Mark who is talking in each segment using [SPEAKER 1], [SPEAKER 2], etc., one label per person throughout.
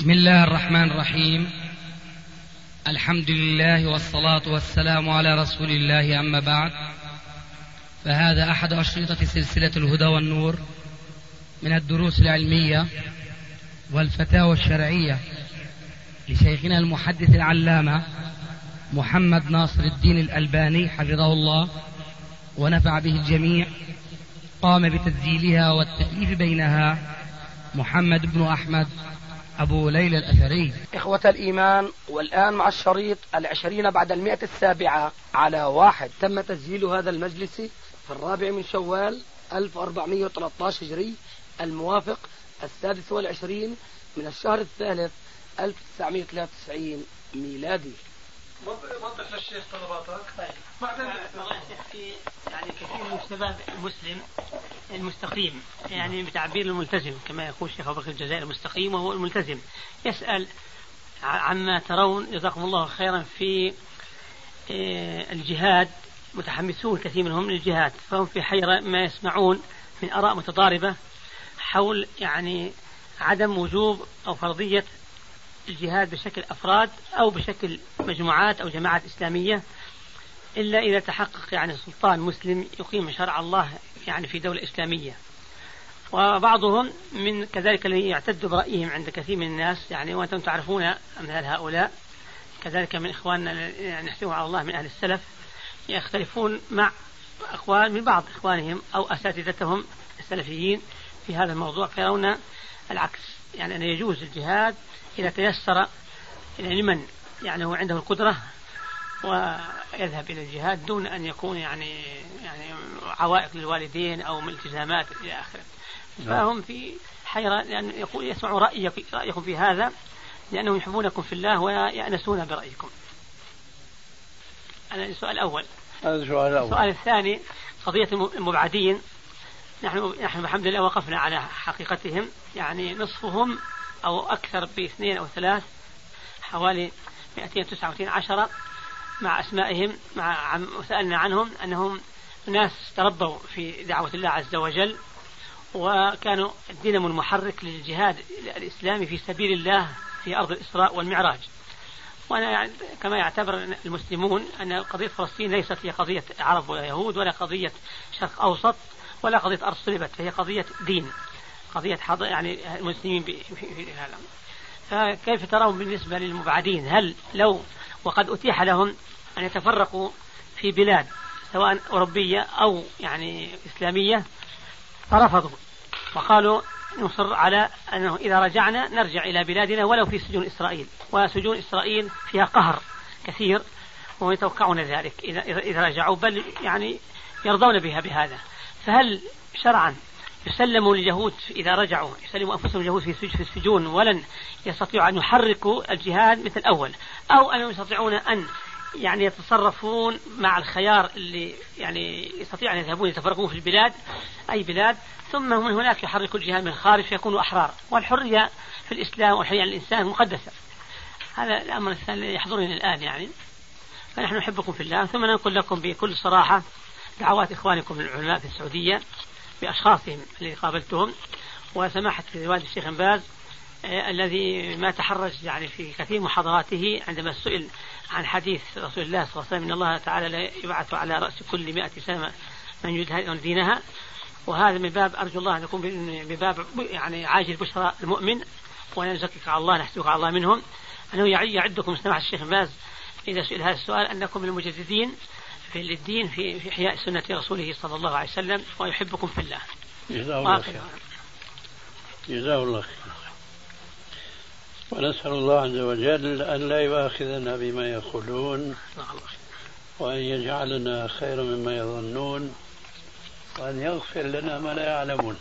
[SPEAKER 1] بسم الله الرحمن الرحيم. الحمد لله والصلاة والسلام على رسول الله، أما بعد، فهذا أحد أشرطة سلسلة الهدى والنور من الدروس العلمية والفتاوى الشرعية لشيخنا المحدث العلامة محمد ناصر الدين الألباني حفظه الله ونفع به الجميع. قام بتسجيلها والتأليف بينها محمد بن أحمد أبو ليلى الأثري.
[SPEAKER 2] إخوة الإيمان، والآن مع الشريط 20 بعد 107 على 1. تم تسجيل هذا المجلس في 4 من شوال 1413 هجري، الموافق 26 من الشهر الثالث 1993 ميلادي.
[SPEAKER 3] وضح للشيخ طلباتك. بعدين يعني كثير من الشباب المسلم المستقيم، يعني بتعبير الملتزم كما يقول الشيخ أبو بكر الجزائري، المستقيم وهو الملتزم، يسأل عما ترون جزاكم الله خيرا في الجهاد، متحمسون كثير منهم للجهاد، فهم في حيرة ما يسمعون من آراء متضاربة حول يعني عدم وجوب أو فرضية الجهاد بشكل أفراد أو بشكل مجموعات أو جماعات إسلامية، إلا إذا تحقق يعني سلطان مسلم يقيم شرع الله يعني في دولة إسلامية. وبعضهم من كذلك الذي يعتد برأيهم عند كثير من الناس، يعني وأنتم تعرفون أمثال هؤلاء، كذلك من إخواننا يعني نحسبهم على الله من أهل السلف، يختلفون مع أقوال من بعض إخوانهم أو أساتذتهم السلفيين في هذا الموضوع، فيرون العكس، يعني أن يجوز الجهاد إذا تيسر لمن يعني هو عنده القدرة ويذهب إلى الجهاد دون أن يكون يعني عوائق للوالدين أو من التزامات إلى آخره. فهم في حيرة، لأن يقول يسمعوا رأيكم في هذا لأنهم يحبونكم في الله ويأنسون برأيكم. هذا السؤال الأول. السؤال الثاني قضية المبعدين. نحن بحمد الله وقفنا على حقيقتهم، يعني نصفهم أو أكثر باثنين أو ثلاث، حوالي 219 مع أسمائهم وسألنا عنهم أنهم ناس تربوا في دعوة الله عز وجل، وكانوا الدينم المحرك للجهاد الإسلامي في سبيل الله في أرض الإسراء والمعراج. وأنا كما يعتبر المسلمون أن قضية فلسطين ليست هي قضية عرب ولا يهود ولا قضية شرق أوسط ولا قضية أرض صلبت، فهي قضية دين، قضية يعني المسلمين في العالم. فكيف ترون بالنسبة للمبعدين؟ هل لو وقد أتيح لهم أن يتفرقوا في بلاد سواء أوروبية أو يعني إسلامية فرفضوا وقالوا نصر على أنه إذا رجعنا نرجع إلى بلادنا ولو في سجون إسرائيل، وسجون إسرائيل فيها قهر كثير ويتوقعون ذلك إذا رجعوا، بل يعني يرضون بها بهذا. فهل شرعا يسلموا اليهود إذا رجعوا يسلموا أنفسهم اليهود في السجون ولن يستطيعوا أن يحركوا الجهاد مثل الأول، أو أنهم يستطيعون أن يعني يتصرفون مع الخيار اللي يعني يستطيع أن يذهبون يتفرقون في البلاد أي بلاد، ثم من هناك يحركوا الجهاد من الخارج فيكونوا أحرار، والحرية في الإسلام والحرية الإنسان مقدسة. هذا الأمر الثاني يحضرني الآن يعني. فنحن نحبكم في الله، ثم ننقل لكم بكل صراحة دعوات إخوانكم العلماء في السعودية بأشخاصهم اللي قابلتهم، وسماحة والد الشيخ بن باز الذي ما تحرج يعني في كثير محاضراته عندما سئل عن حديث رسول الله صلى الله عليه وسلم إن الله تعالى لا يبعث على رأس كل 100 سنة من يجهد دينها، وهذا من باب أرجو الله أن يكون بباب يعني عاجل بشرى المؤمن، ونزكك على الله نحسبك على الله منهم، أنه يعدكم سماحة الشيخ بن باز إذا سئل هذا السؤال أنكم من المجددين في الدين في إحياء سنة رسوله صلى الله عليه وسلم، ويحبكم في الله.
[SPEAKER 4] جزاه الله خير. ونسأل الله عز وجل أن لا يؤاخذنا بما يقولون، وأن يجعلنا خيرا مما يظنون، وأن يغفر لنا ما لا يعلمون.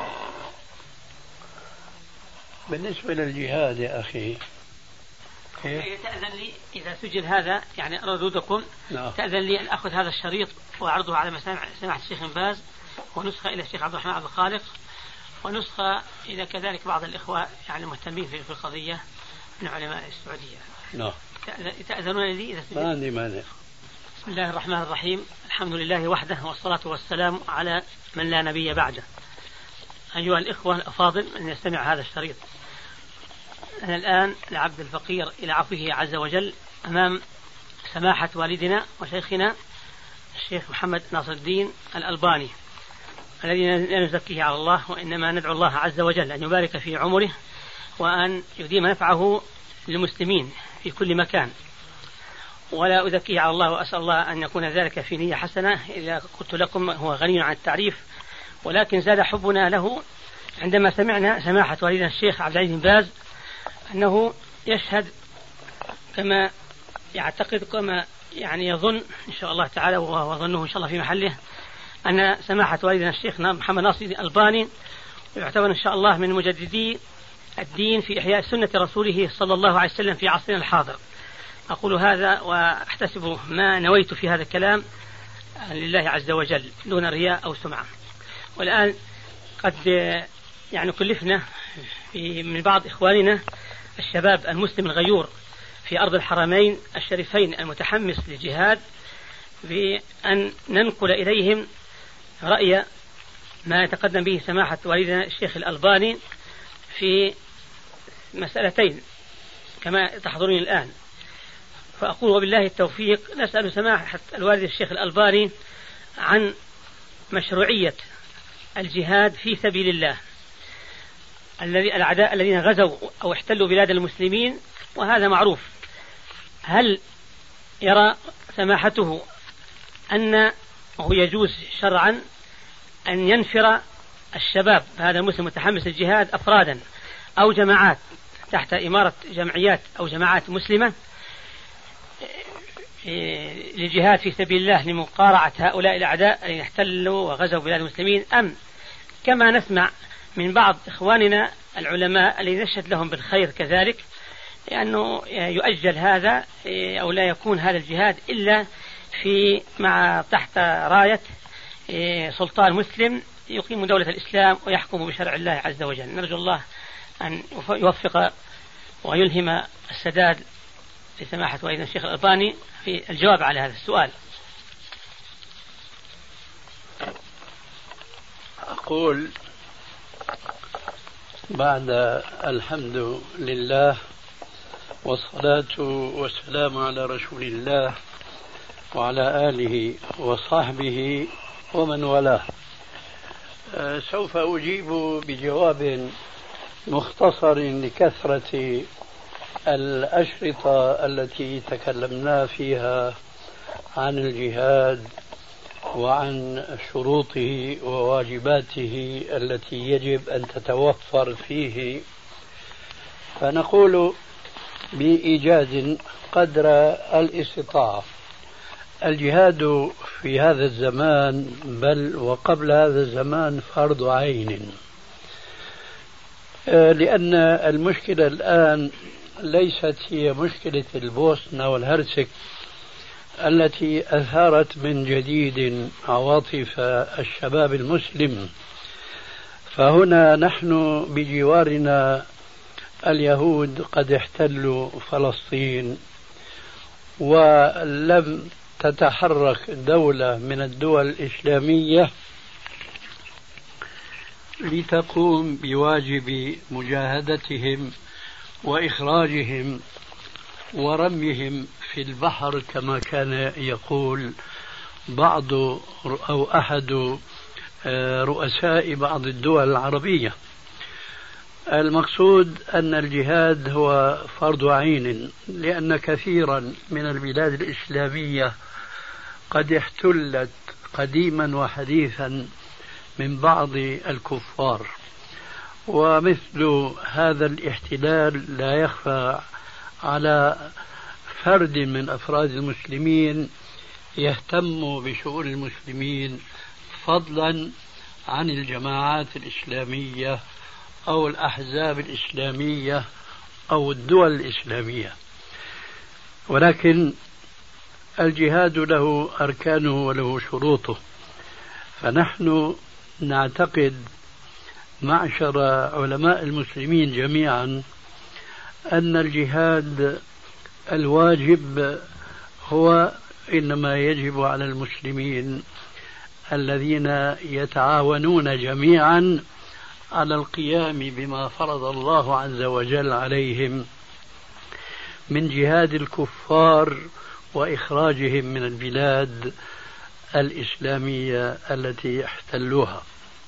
[SPEAKER 4] بالنسبة للجهاد يا أخي،
[SPEAKER 3] تأذن لي إذا سجل هذا يعني ردودكم، تأذن لي أن أخذ هذا الشريط وأعرضه على سماحة الشيخ بن باز، ونسخة إلى الشيخ عبد الرحمن عبد الخالق، ونسخة إلى كذلك بعض الإخوة يعني المهتمين في القضية من علماء السعودية. تأذنون لي إذا سجل؟
[SPEAKER 4] ما عندي مانع.
[SPEAKER 3] بسم الله الرحمن الرحيم، الحمد لله وحده، والصلاة والسلام على من لا نبي بعده. أيها الإخوة الأفاضل، من يستمع هذا الشريط أنا الآن العبد الفقير إلى عفوه عز وجل أمام سماحة والدنا وشيخنا الشيخ محمد ناصر الدين الألباني الذي لا نزكيه على الله، وإنما ندعو الله عز وجل أن يبارك في عمره وأن يديم نفعه للمسلمين في كل مكان، ولا أزكيه على الله، وأسأل الله أن يكون ذلك في نية حسنة. إذا قلت لكم هو غني عن التعريف، ولكن زاد حبنا له عندما سمعنا سماحة والدنا الشيخ عبد العزيز بن باز أنه يشهد كما يعتقد كما يعني يظن إن شاء الله تعالى، وهو ظنه إن شاء الله في محله، أن سماحة والدنا الشيخ محمد ناصر الألباني يعتبر إن شاء الله من مجددي الدين في إحياء سنة رسوله صلى الله عليه وسلم في عصرنا الحاضر. أقول هذا وأحتسب ما نويت في هذا الكلام لله عز وجل دون رياء أو سمعة. والآن قد يعني كلفنا من بعض إخواننا الشباب المسلم الغيور في أرض الحرمين الشريفين المتحمس للجهاد بأن ننقل إليهم رأي ما يتقدم به سماحة والدنا الشيخ الألباني في مسألتين كما تحضرني الآن. فأقول وبالله التوفيق نسأل سماحة الوالد الشيخ الألباني عن مشروعية الجهاد في سبيل الله. الأعداء الذين غزوا أو احتلوا بلاد المسلمين وهذا معروف، هل يرى سماحته أنه يجوز شرعا أن ينفر الشباب هذا المسلم متحمس للجهاد أفرادا أو جماعات تحت إمارة جمعيات أو جماعات مسلمة للجهاد في سبيل الله لمقارعة هؤلاء الأعداء الذين احتلوا وغزوا بلاد المسلمين، أم كما نسمع من بعض إخواننا العلماء الذين نشهد لهم بالخير كذلك لأنه يؤجل هذا أو لا يكون هذا الجهاد إلا في تحت راية سلطان مسلم يقيم دولة الإسلام ويحكم بشرع الله عز وجل. نرجو الله أن يوفق ويلهم السداد لسماحة والدنا الشيخ الألباني في الجواب على هذا السؤال.
[SPEAKER 4] أقول بعد الحمد لله والصلاة والسلام على رسول الله وعلى آله وصحبه ومن والاه، سوف أجيب بجواب مختصر لكثرة الأشرطة التي تكلمنا فيها عن الجهاد وعن شروطه وواجباته التي يجب أن تتوفر فيه. فنقول بإيجاز قدر الاستطاعة: الجهاد في هذا الزمان بل وقبل هذا الزمان فرض عين، لأن المشكلة الآن ليست هي مشكلة البوسنة والهرسك التي أثارت من جديد عواطف الشباب المسلم. فهنا نحن بجوارنا اليهود قد احتلوا فلسطين، ولم تتحرك دولة من الدول الإسلامية لتقوم بواجب مجاهدتهم وإخراجهم ورميهم في البحر كما كان يقول بعض أو أحد رؤساء بعض الدول العربية. المقصود أن الجهاد هو فرض عين، لأن كثيرا من البلاد الإسلامية قد احتلت قديما وحديثا من بعض الكفار، ومثل هذا الاحتلال لا يخفى على فرد من أفراد المسلمين يهتم بشؤون المسلمين فضلا عن الجماعات الإسلامية أو الأحزاب الإسلامية أو الدول الإسلامية. ولكن الجهاد له أركانه وله شروطه، فنحن نعتقد معشر علماء المسلمين جميعا أن الجهاد الواجب هو إنما يجب على المسلمين الذين يتعاونون جميعا على القيام بما فرض الله عز وجل عليهم من جهاد الكفار وإخراجهم من البلاد الإسلامية التي احتلوها.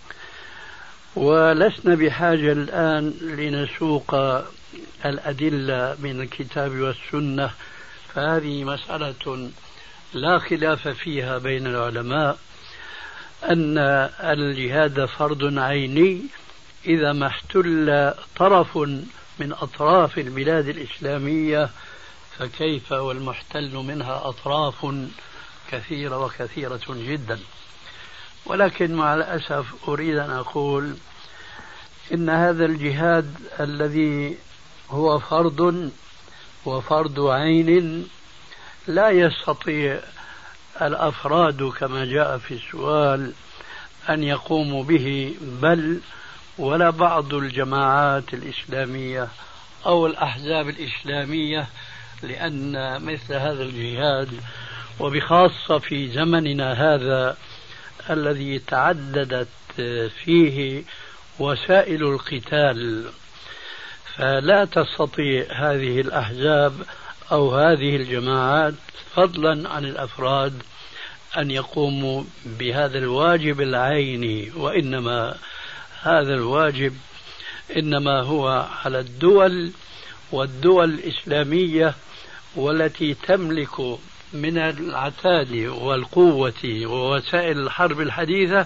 [SPEAKER 4] ولسنا بحاجة الآن لنسوق الأدلة من الكتاب والسنة، فهذه مسألة لا خلاف فيها بين العلماء أن الجهاد فرض عيني إذا ما احتل طرف من أطراف البلاد الإسلامية، فكيف والمحتل منها أطراف كثيرة وكثيرة جدا. ولكن مع الأسف أريد أن أقول إن هذا الجهاد الذي هو فرض عين لا يستطيع الأفراد كما جاء في السؤال أن يقوموا به، بل ولا بعض الجماعات الإسلامية أو الأحزاب الإسلامية، لأن مثل هذا الجهاد وبخاصة في زمننا هذا الذي تعددت فيه وسائل القتال، فلا تستطيع هذه الأحزاب أو هذه الجماعات فضلا عن الأفراد أن يقوموا بهذا الواجب العيني، وإنما هذا الواجب إنما هو على الدول والدول الإسلامية والتي تملك من العتاد والقوة ووسائل الحرب الحديثة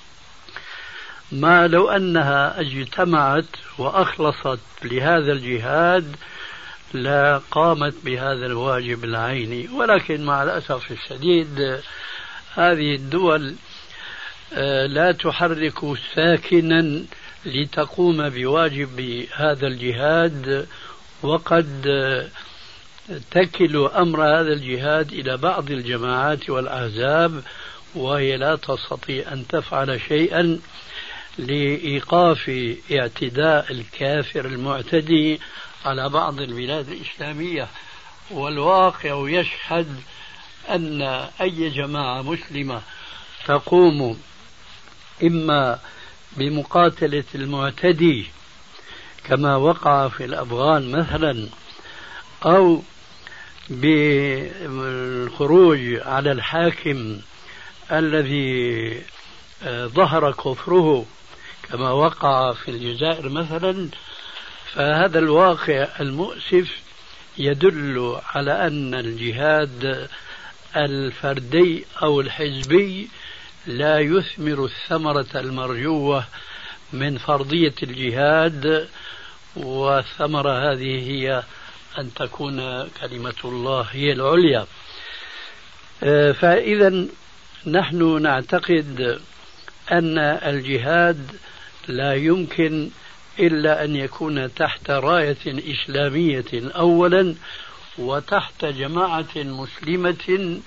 [SPEAKER 4] ما لو أنها اجتمعت وأخلصت لهذا الجهاد لا قامت بهذا الواجب العيني. ولكن مع الأسف الشديد هذه الدول لا تحرك ساكنا لتقوم بواجب هذا الجهاد، وقد تكل أمر هذا الجهاد إلى بعض الجماعات والأحزاب، وهي لا تستطيع أن تفعل شيئا لإيقاف اعتداء الكافر المعتدي على بعض البلاد الإسلامية. والواقع يشهد أن أي جماعة مسلمة تقوم إما بمقاتلة المعتدي كما وقع في الأفغان مثلا، أو بالخروج على الحاكم الذي ظهر كفره كما وقع في الجزائر مثلا، فهذا الواقع المؤسف يدل على أن الجهاد الفردي أو الحزبي لا يثمر الثمرة المرجوة من فرضية الجهاد، والثمرة هذه هي أن تكون كلمة الله هي العليا. فإذا نحن نعتقد أن الجهاد لا يمكن إلا أن يكون تحت راية إسلامية أولا، وتحت جماعة مسلمة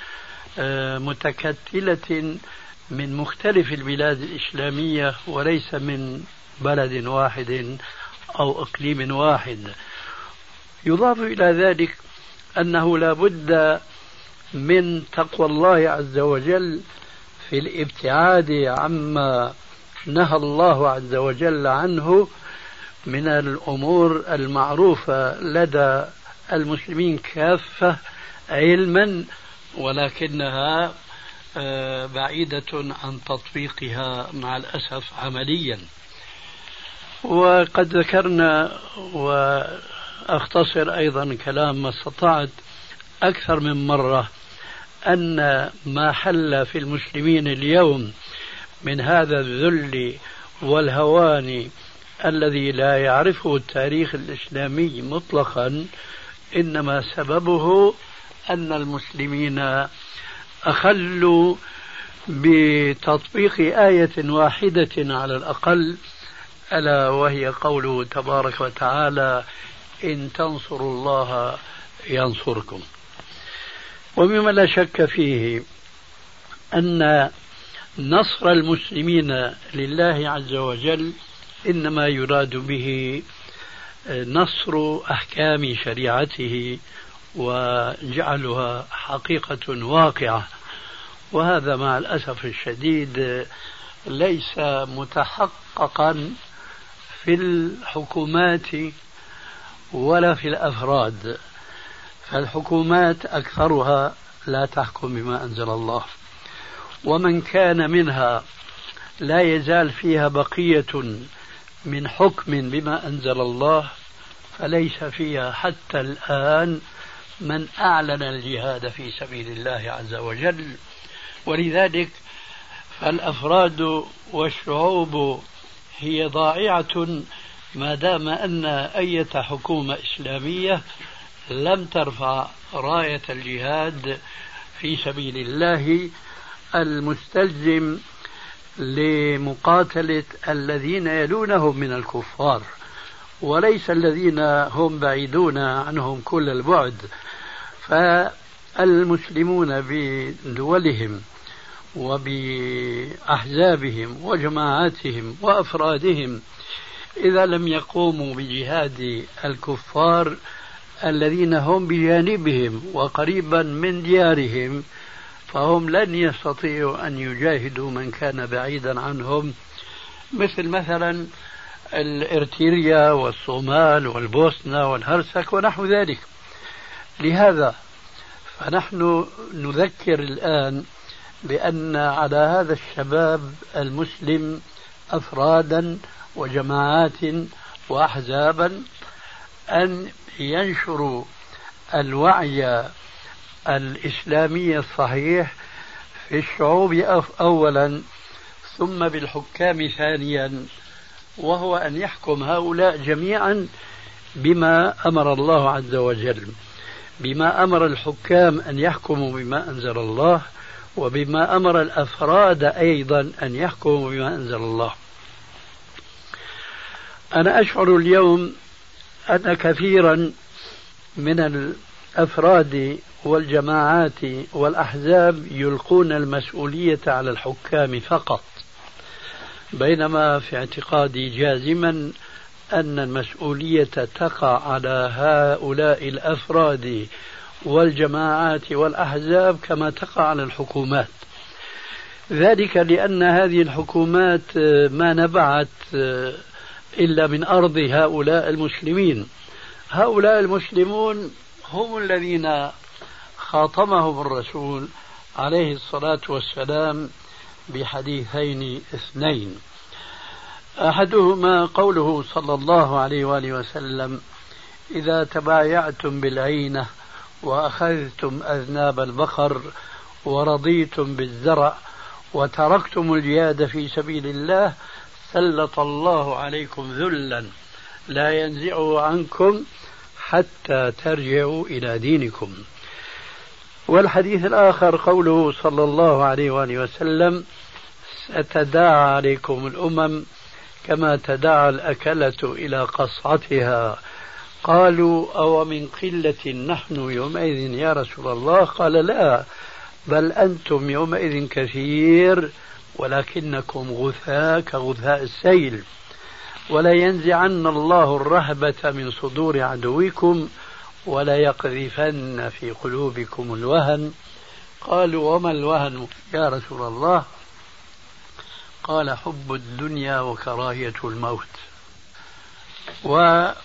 [SPEAKER 4] متكتلة من مختلف البلاد الإسلامية، وليس من بلد واحد أو إقليم واحد. يضاف إلى ذلك أنه لا بد من تقوى الله عز وجل في الابتعاد عما نهى الله عز وجل عنه من الأمور المعروفة لدى المسلمين كافة علما، ولكنها بعيدة عن تطبيقها مع الأسف عمليا. وقد ذكرنا وأختصر أيضا كلام ما استطعت أكثر من مرة أن ما حل في المسلمين اليوم من هذا الذل والهوان الذي لا يعرفه التاريخ الإسلامي مطلقا إنما سببه أن المسلمين أخلوا بتطبيق آية واحدة على الأقل، ألا وهي قوله تبارك وتعالى: إن تنصروا الله ينصركم. ومما لا شك فيه أن نصر المسلمين لله عز وجل إنما يراد به نصر أحكام شريعته وجعلها حقيقة واقعة، وهذا مع الأسف الشديد ليس متحققا في الحكومات ولا في الأفراد. فالحكومات أكثرها لا تحكم بما أنزل الله، ومن كان منها لا يزال فيها بقية من حكم بما أنزل الله، فليس فيها حتى الآن من أعلن الجهاد في سبيل الله عز وجل. ولذلك فالأفراد والشعوب هي ضائعة ما دام أن أي حكومة إسلامية لم ترفع راية الجهاد في سبيل الله المستلزم لمقاتلة الذين يلونهم من الكفار، وليس الذين هم بعيدون عنهم كل البعد. فالمسلمون بدولهم وبأحزابهم وجماعاتهم وأفرادهم إذا لم يقوموا بجهاد الكفار الذين هم بجانبهم وقريبا من ديارهم، فهم لن يستطيعوا أن يجاهدوا من كان بعيدا عنهم، مثلا الإرتريا والصومال والبوسنة والهرسك ونحو ذلك. لهذا فنحن نذكر الآن بأن على هذا الشباب المسلم أفرادا وجماعات وأحزابا أن ينشروا الوعي الإسلامي الصحيح في الشعوب أولا، ثم بالحكام ثانيا، وهو أن يحكم هؤلاء جميعا بما أمر الله عز وجل، بما أمر الحكام أن يحكموا بما أنزل الله، وبما أمر الأفراد أيضا أن يحكموا بما أنزل الله. أنا أشعر اليوم أن كثيرا من الأفراد والجماعات والأحزاب يلقون المسؤولية على الحكام فقط، بينما في اعتقادي جازما أن المسؤولية تقع على هؤلاء الأفراد والجماعات والأحزاب كما تقع على الحكومات. ذلك لأن هذه الحكومات ما نبعت إلا من أرض هؤلاء المسلمين. هؤلاء المسلمون هم الذين خاطبهم الرسول عليه الصلاة والسلام بحديثين اثنين، أحدهما قوله صلى الله عليه وآله وسلم: إذا تبايعتم بالعينة وأخذتم أذناب البقر ورضيتم بالزرع وتركتم الجهاد في سبيل الله سلط الله عليكم ذلا لا ينزعه عنكم حتى ترجعوا إلى دينكم. والحديث الآخر قوله صلى الله عليه وآله وسلم: ستداعى عليكم الأمم كما تداعى الأكلة إلى قصعتها. قالوا: أو من قلة نحن يومئذ يا رسول الله؟ قال: لا، بل أنتم يومئذ كثير ولكنكم غثاء كغثاء السيل، ولا ينزعن الله الرهبة من صدور عدوكم ولا يقذفن في قلوبكم الوهن. قالوا: وما الوهن يا رسول الله؟ قال: حب الدنيا وكراهية الموت. وهذه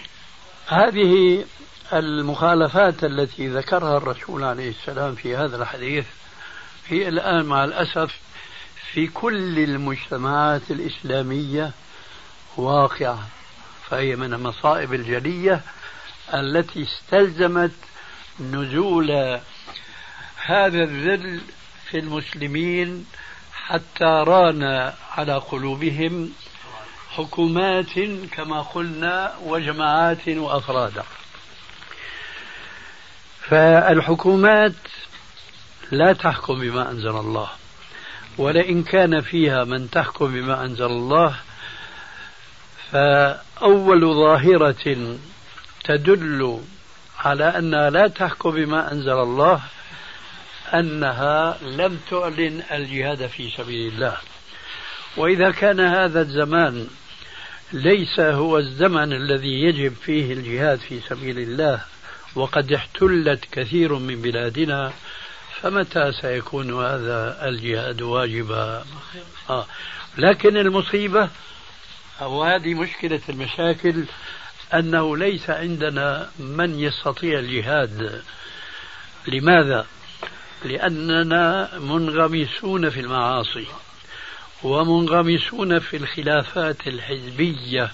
[SPEAKER 4] المخالفات التي ذكرها الرسول عليه السلام في هذا الحديث هي الآن مع الأسف في كل المجتمعات الإسلامية واقعة، فهي من المصائب الجلية التي استلزمت نزول هذا الذل في المسلمين حتى ران على قلوبهم حكومات كما قلنا وجماعات وأفرادا. فالحكومات لا تحكم بما أنزل الله، ولئن كان فيها من تحكم بما أنزل الله، فأول ظاهرة تدل على أنها لا تحكم بما أنزل الله أنها لم تعلن الجهاد في سبيل الله. وإذا كان هذا الزمان ليس هو الزمن الذي يجب فيه الجهاد في سبيل الله وقد احتلت كثير من بلادنا، فمتى سيكون هذا الجهاد واجبا؟ لكن المصيبة وهذه مشكلة المشاكل، أنه ليس عندنا من يستطيع الجهاد. لماذا؟ لأننا منغمسون في المعاصي ومنغمسون في الخلافات الحزبية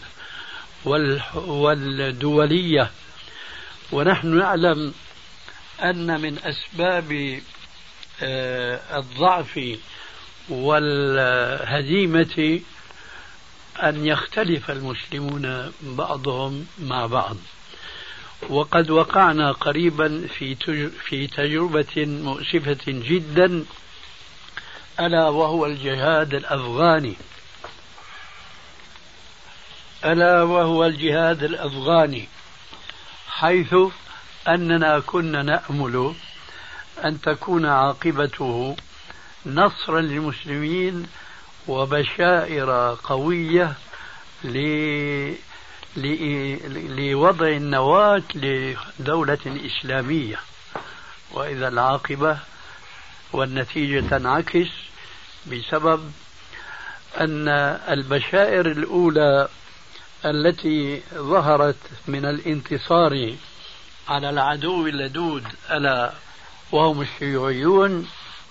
[SPEAKER 4] والدولية، ونحن نعلم أن من أسباب الضعف والهزيمة أن يختلف المسلمون بعضهم مع بعض. وقد وقعنا قريبا في تجربة مؤسفة جدا، ألا وهو الجهاد الأفغاني، حيث أننا كنا نأمل أن تكون عاقبته نصرا للمسلمين وبشائر قوية لوضع النواة لدولة إسلامية، وإذا العاقبة والنتيجة تنعكس بسبب أن البشائر الأولى التي ظهرت من الانتصار على العدو اللدود ألا وهم الشيوعيون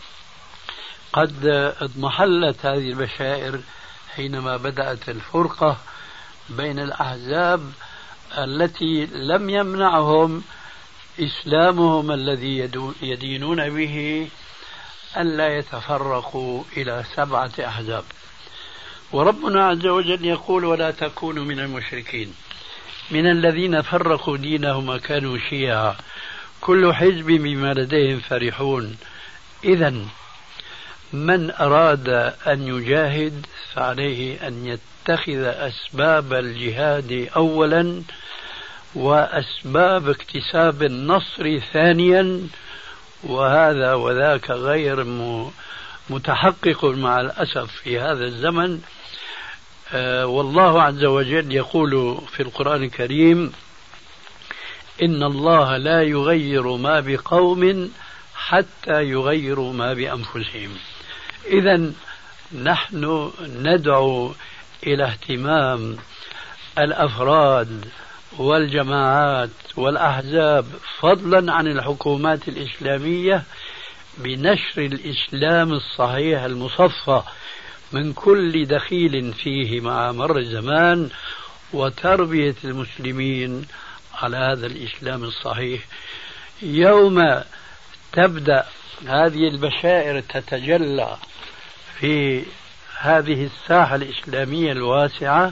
[SPEAKER 4] قد اضمحلت هذه البشائر حينما بدأت الفرقة بين الأحزاب التي لم يمنعهم إسلامهم الذي يدينون به ألا يتفرقوا إلى 7 أحزاب. وربنا عز وجل يقول: ولا تكونوا من المشركين من الذين فرقوا دينهم وكانوا شيعا كل حزب بما لديهم فرحون. إذن من أراد أن يجاهد فعليه أن يتخذ أسباب الجهاد أولا وأسباب اكتساب النصر ثانيا، وهذا وذاك غير متحقق مع الأسف في هذا الزمن. والله عز وجل يقول في القرآن الكريم: إن الله لا يغير ما بقوم حتى يغيروا ما بأنفسهم. إذن نحن ندعو إلى اهتمام الأفراد والجماعات والأحزاب فضلا عن الحكومات الإسلامية بنشر الإسلام الصحيح المصفى من كل دخيل فيه مع مر الزمان، وتربية المسلمين على هذا الإسلام الصحيح. يوم تبدأ هذه البشائر تتجلى في هذه الساحة الإسلامية الواسعة،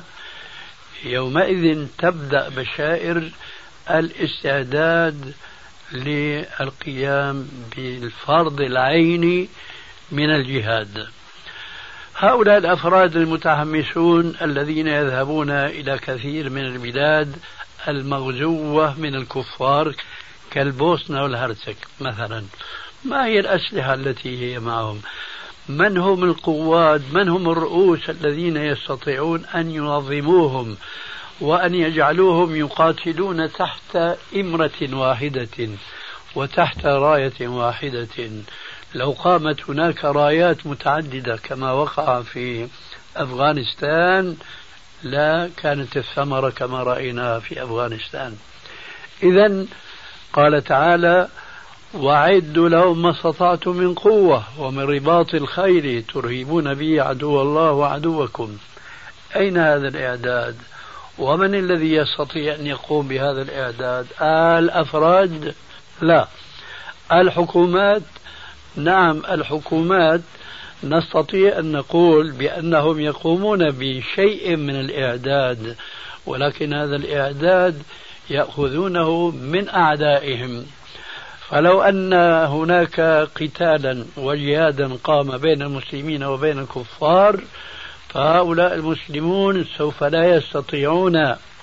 [SPEAKER 4] يومئذ تبدأ بشائر الاستعداد للقيام بالفرض العيني من الجهاد. هؤلاء الأفراد المتحمسون الذين يذهبون إلى كثير من البلاد المغزوة من الكفار كالبوسنة والهرسك مثلا، ما هي الأسلحة التي هي معهم؟ من هم القواد؟ من هم الرؤوس الذين يستطيعون أن ينظموهم وأن يجعلوهم يقاتلون تحت إمرة واحدة وتحت راية واحدة؟ لو قامت هناك رايات متعددة كما وقع في أفغانستان لا كانت الثمرة كما رأينا في أفغانستان. إذن قال تعالى: وأعدوا لهم ما استطعتم من قوة ومن رباط الخيل ترهبون به عدو الله وعدوكم. أين هذا الإعداد؟ ومن الذي يستطيع أن يقوم بهذا الإعداد؟ الأفراد؟ لا. الحكومات؟ نعم، الحكومات نستطيع أن نقول بأنهم يقومون بشيء من الإعداد، ولكن هذا الإعداد يأخذونه من أعدائهم. فلو أن هناك قتالا وجهادا قام بين المسلمين وبين الكفار، فهؤلاء المسلمون سوف لا يستطيعون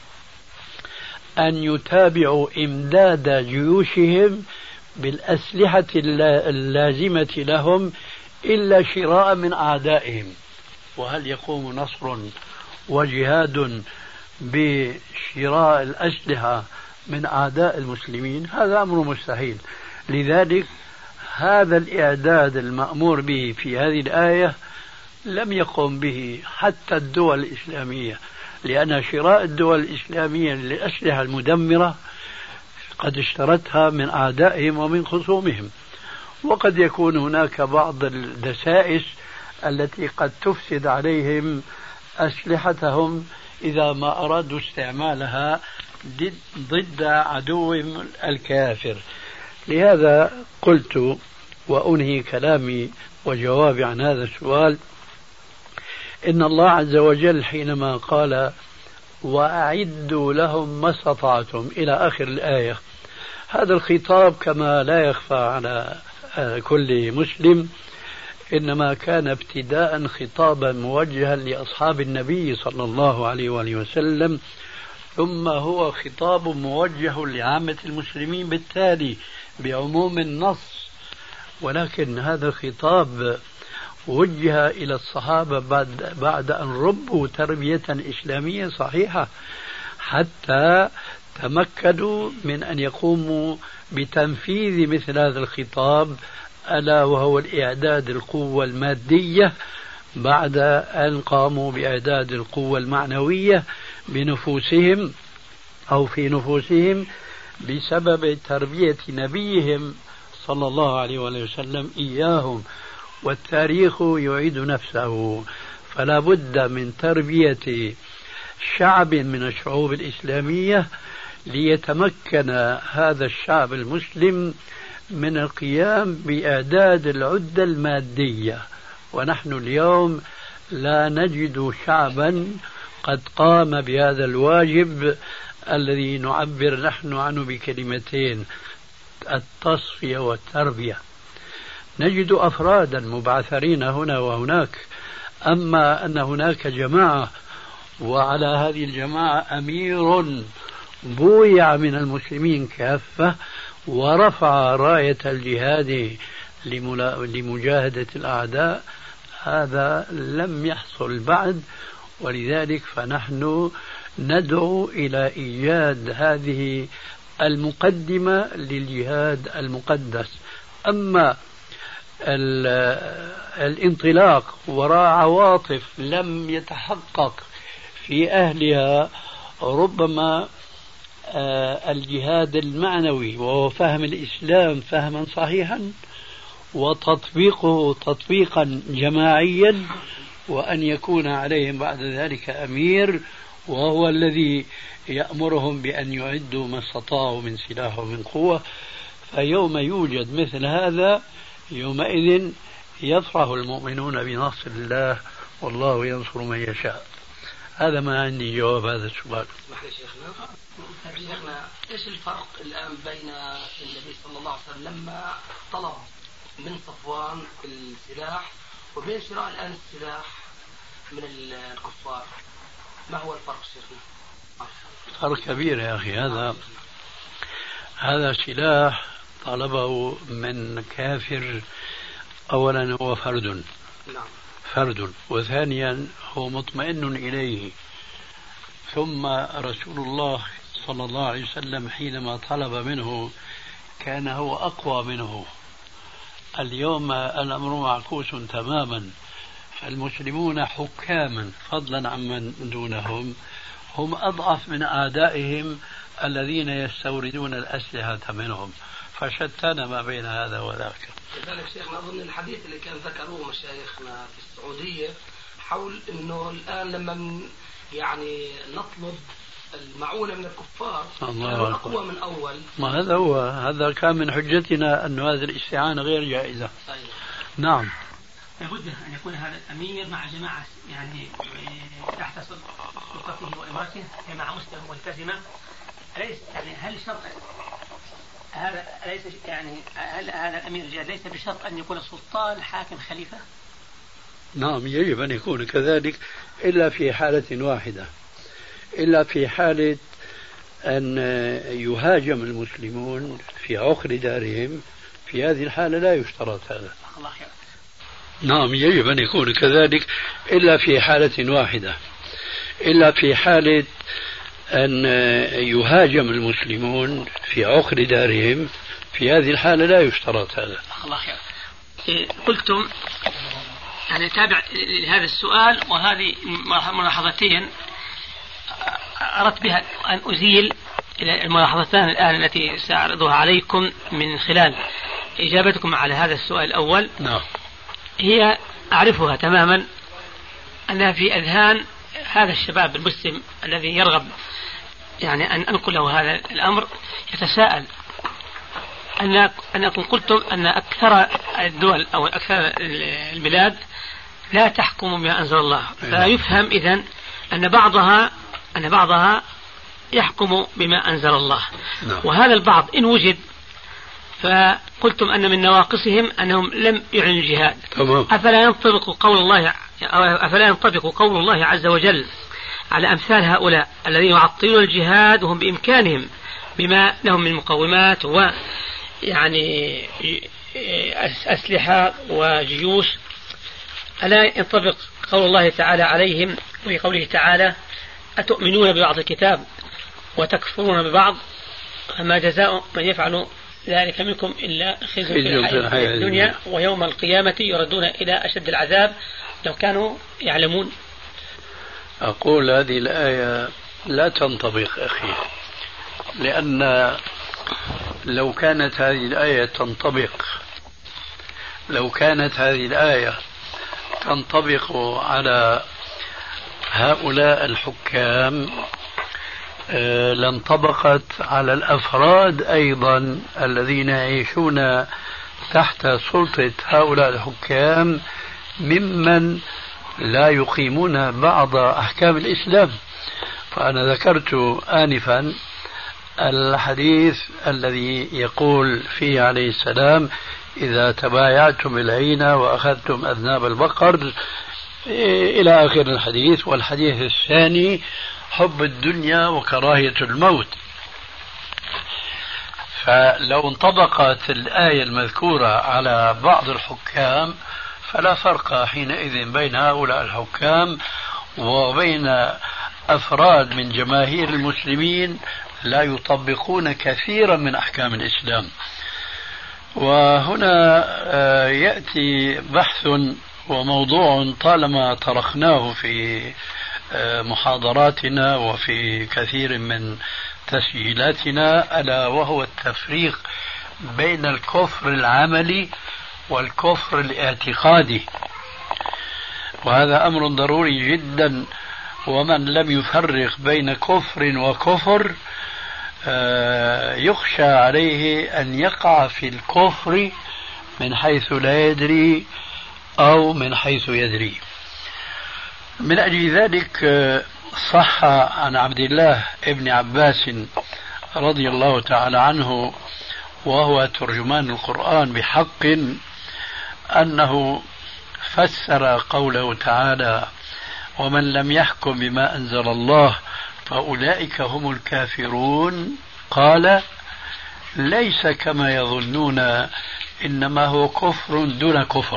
[SPEAKER 4] أن يتابعوا إمداد جيوشهم بالأسلحة اللازمة لهم إلا شراء من أعدائهم. وهل يقوم نصر وجهاد بشراء الأسلحة من أعداء المسلمين؟ هذا أمر مستحيل. لذلك هذا الإعداد المأمور به في هذه الآية لم يقم به حتى الدول الإسلامية، لأن شراء الدول الإسلامية للأسلحة المدمرة قد اشترتها من أعدائهم ومن خصومهم، وقد يكون هناك بعض الدسائس التي قد تفسد عليهم أسلحتهم إذا ما أرادوا استعمالها ضد عدوهم الكافر. لهذا قلت وأنهي كلامي وجوابي عن هذا السؤال إن الله عز وجل حينما قال وأعدوا لهم ما استطعتم إلى آخر الآية، هذا الخطاب كما لا يخفى على كل مسلم إنما كان ابتداء خطابا موجها لأصحاب النبي صلى الله عليه وآله وسلم، ثم هو خطاب موجه لعامة المسلمين بالتالي بعموم النص، ولكن هذا الخطاب وجه إلى الصحابة بعد أن ربوا تربية إسلامية صحيحة حتى تمكنوا من أن يقوموا بتنفيذ مثل هذا الخطاب، ألا وهو الإعداد القوة المادية بعد أن قاموا بإعداد القوة المعنوية بنفوسهم أو في نفوسهم بسبب تربية نبيهم صلى الله عليه وسلم إياهم. والتاريخ يعيد نفسه، فلا بد من تربية شعب من الشعوب الإسلامية ليتمكن هذا الشعب المسلم من القيام بإعداد العدة المادية. ونحن اليوم لا نجد شعبا قد قام بهذا الواجب الذي نعبر نحن عنه بكلمتين: التصفية والتربية. نجد أفرادا مبعثرين هنا وهناك، أما أن هناك جماعة وعلى هذه الجماعة أمير بويع من المسلمين كافة ورفع راية الجهاد لمجاهدة الأعداء، هذا لم يحصل بعد. ولذلك فنحن ندعو إلى إيجاد هذه المقدمة للجهاد المقدس. أما الانطلاق وراء عواطف لم يتحقق في أهلها ربما الجهاد المعنوي وهو فهم الإسلام فهما صحيحا وتطبيقه تطبيقا جماعيا، وأن يكون عليهم بعد ذلك أمير وهو الذي يأمرهم بأن يعدوا ما استطاعوا من سلاح ومن قوة. فيوم يوجد مثل هذا يومئذ يفرح المؤمنون بنصر الله، والله ينصر من يشاء. هذا ما عندي جواب هذا السؤال.
[SPEAKER 2] شيخنا ايش الفرق الآن بين النبي صلى الله عليه وسلم لما طلب من صفوان السلاح وبين شراء الآن السلاح من الكفار؟ ما هو الفرق شيخنا؟
[SPEAKER 4] فرق كبير يا أخي. هذا سلاح طلبه من كافر، أولا هو فرد، وثانيا هو مطمئن إليه. ثم رسول الله صلى الله عليه وسلم حينما طلب منه كان هو أقوى منه. اليوم الأمر معكوس تماما، فالمسلمون حكاما فضلا عمن دونهم هم أضعف من أعدائهم الذين يستوردون الأسلحة منهم، فشتان ما بين هذا وذاك.
[SPEAKER 2] لذلك شيخنا أظن الحديث اللي كان ذكروه مشايخنا في السعودية حول أنه الآن لما يعني نطلب المعونة من الكفار أقوى من أول.
[SPEAKER 4] ما هذا هو، هذا كان من حجتنا أن هذه الاستعانة غير جائزة. نعم.
[SPEAKER 3] لابد أن يكون هذا الأمير مع جماعة يعني تحت سلطته وإمارته مع مسلم ملتزمة. أليس يعني هل شرط هذا ليس يعني هل هذا الأمير الجاد ليس بشرط أن يكون سلطان حاكم خليفة؟
[SPEAKER 4] نعم يجب أن يكون كذلك، إلا في حالة واحدة، إلا في حالة أن يهاجم المسلمون في عقر دارهم، في هذه الحالة لا يشترط هذا.
[SPEAKER 3] الله خير.
[SPEAKER 4] نعم يجب أن يكون كذلك، إلا في حالة واحدة، إلا في حالة أن يهاجم المسلمون في عقر دارهم، في هذه الحالة لا يشترط هذا.
[SPEAKER 3] الله خير. قلتم يعني تابع لهذا السؤال وهذه ملاحظتين أردت بها أن أزيل الملاحظتان الآن التي سأعرضها عليكم من خلال إجابتكم على هذا السؤال الأول. هي أعرفها تماما أنها في أذهان هذا الشباب المسلم الذي يرغب يعني أن أنقل له هذا الأمر، يتساءل أنكم قلتم أن أكثر الدول أو أكثر البلاد لا تحكم بما أنزل الله، فيفهم إذن أن بعضها يحكم بما أنزل الله. وهذا البعض إن وجد فقلتم أن من نواقصهم أنهم لم يعلنوا الجهاد. أفلا ينطبق قول الله عز وجل على أمثال هؤلاء الذين يعطلون الجهاد وهم بإمكانهم بما لهم من مقومات ويعني أسلحة وجيوش؟ ألا ينطبق قول الله تعالى عليهم وفي قوله تعالى أتؤمنون ببعض الكتاب وتكفرون ببعض فما جزاء من يفعل ذلك منكم إلا خزي في الحياة الدنيا ويوم القيامة يردون إلى أشد العذاب لو كانوا يعلمون.
[SPEAKER 4] أقول هذه الآية لا تنطبق أخي، لأن لو كانت هذه الآية تنطبق على هؤلاء الحكام لانطبقت على الأفراد أيضا الذين يعيشون تحت سلطة هؤلاء الحكام ممن لا يقيمون بعض أحكام الإسلام. فأنا ذكرت آنفا الحديث الذي يقول فيه عليه السلام إذا تبايعتم بالعينة وأخذتم أذناب البقر إلى آخر الحديث. والحديث الثاني حب الدنيا وكراهية الموت. فلو انطبقت الآية المذكورة على بعض الحكام فلا فرق حينئذ بين هؤلاء الحكام وبين أفراد من جماهير المسلمين لا يطبقون كثيرا من أحكام الإسلام. وهنا يأتي بحث وموضوع طالما طرحناه في محاضراتنا وفي كثير من تسجيلاتنا، ألا وهو التفريق بين الكفر العملي والكفر الاعتقادي. وهذا أمر ضروري جدا، ومن لم يفرق بين كفر وكفر يخشى عليه أن يقع في الكفر من حيث لا يدري أو من حيث يدري. من أجل ذلك صح عن عبد الله ابن عباس رضي الله تعالى عنه وهو ترجمان القرآن بحق أنه فسر قوله تعالى ومن لم يحكم بما أنزل الله فأولئك هم الكافرون، قال ليس كما يظنون إنما هو كفر دون كفر.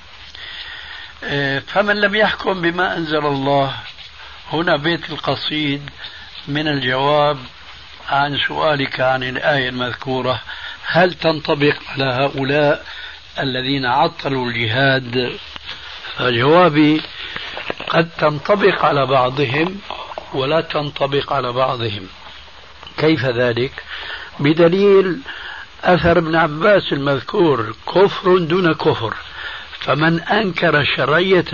[SPEAKER 4] فمن لم يحكم بما أنزل الله، هنا بيت القصيد من الجواب عن سؤالك عن الآية المذكورة، هل تنطبق على هؤلاء الذين عطلوا الجهاد؟ فجوابي قد تنطبق على بعضهم ولا تنطبق على بعضهم. كيف ذلك؟ بدليل أثر ابن عباس المذكور كفر دون كفر. فمن أنكر شرعية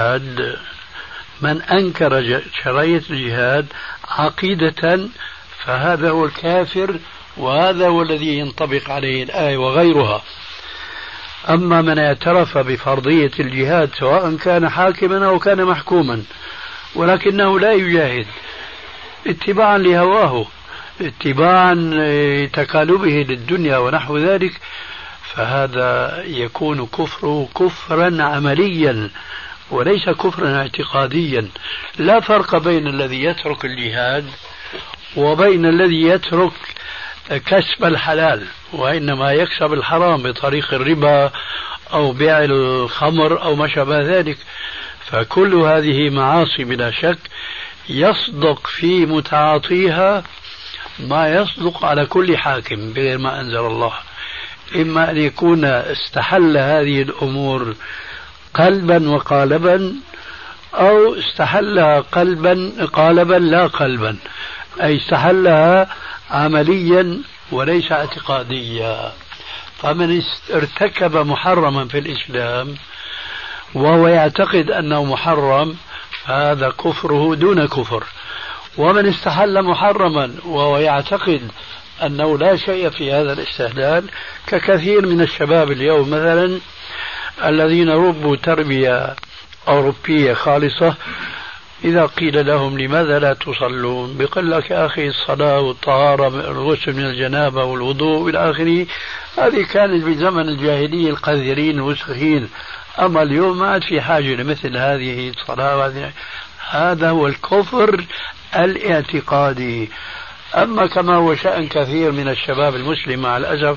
[SPEAKER 4] الجهاد عقيدة فهذا هو الكافر، وهذا هو الذي ينطبق عليه الآية وغيرها. أما من اعترف بفرضية الجهاد سواء كان حاكما أو كان محكوما ولكنه لا يجاهد اتباعا لهواه، اتباعا لتكالبه للدنيا ونحو ذلك، فهذا يكون كفره كفرا عمليا وليس كفرا اعتقاديا. لا فرق بين الذي يترك الجهاد وبين الذي يترك كسب الحلال وإنما يكسب الحرام بطريق الربا أو بيع الخمر أو ما شابه ذلك. فكل هذه معاصي بلا شك يصدق في متعاطيها ما يصدق على كل حاكم بغير ما أنزل الله، إما أن يكون استحل هذه الأمور قلبا وقالبا، أو استحلها قالبا لا قلبا، أي استحلها عمليا وليس اعتقاديا. فمن ارتكب محرما في الإسلام وهو يعتقد أنه محرم هذا كفره دون كفر. ومن استحل محرما وهو يعتقد أنه لا شيء في هذا الاستحلال، ككثير من الشباب اليوم مثلا الذين ربوا تربية أوروبية خالصة، إذا قيل لهم لماذا لا تصلون بيقول لك يا أخي الصلاة والطهارة الغسل من الجنابة والوضوء إلى آخره، هذه كانت بزمن الجاهلية القذرين الوسخين، أما اليوم ما عاد في حاجة لمثل هذه الصلاة وهذه. هذا هو الكفر الاعتقادي. أما كما هو شأن كثير من الشباب المسلم مع الأسف،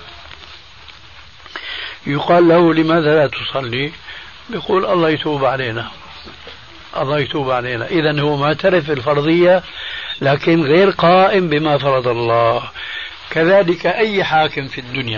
[SPEAKER 4] يقال له لماذا لا تصلي؟ يقول الله يتوب علينا، الله يتوب علينا. إذن هو معترف بالفرضية لكن غير قائم بما فرض الله. كذلك أي حاكم في الدنيا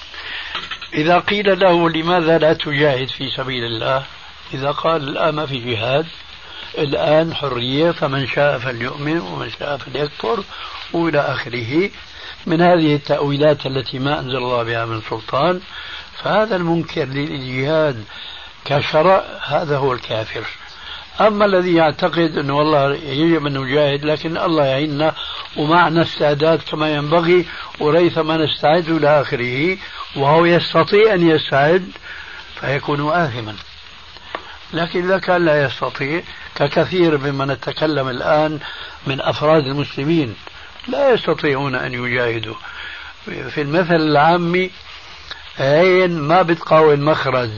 [SPEAKER 4] إذا قيل له لماذا لا تجاهد في سبيل الله، إذا قال الآن ما في جهاد، الآن حرية، فمن شاء فليؤمن ومن شاء فليكفر وإلى آخره من هذه التأويلات التي ما أنزل الله بها من سلطان، فهذا المنكر للجهاد كشرع هذا هو الكافر. أما الذي يعتقد أنه والله يجب أن نجاهد لكن الله يعيننا ومعنا استعداد كما ينبغي وريثما نستعد إلى آخره، وهو يستطيع أن يستعد، فيكون آثما. لكن إذا كان لا يستطيع، ككثير ممن نتكلم الآن من أفراد المسلمين لا يستطيعون أن يجاهدوا. في المثل العامي عين ما بتقاوم مخرج،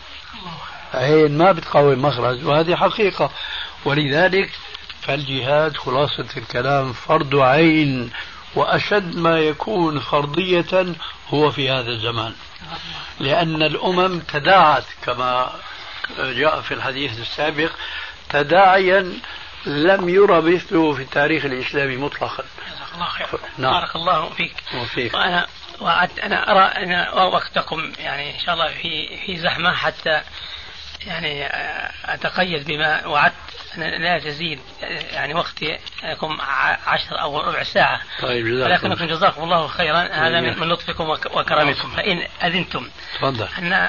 [SPEAKER 4] عين ما بتقاوم مخرج، وهذه حقيقة. ولذلك فالجهاد خلاصة الكلام فرض عين، وأشد ما يكون فرضية هو في هذا الزمان، لأن الأمم تداعت كما جاء في الحديث السابق تداعيا لم يرى مثله في التاريخ الإسلامي مطلقا.
[SPEAKER 3] الله خير.
[SPEAKER 4] نعم.
[SPEAKER 3] بارك الله فيك.
[SPEAKER 4] وفيك.
[SPEAKER 3] وأنا أنا أرى أن وقتكم يعني إن شاء الله في زحمة، حتى يعني أتقيد بما وعدت أن لا تزيد يعني وقتي لكم 10 أو ربع ساعة.
[SPEAKER 4] طيب
[SPEAKER 3] ولكنكم جزاكم الله خيرا، هذا من لطفكم وكرمكم. فإن أذنتم
[SPEAKER 4] تفضل.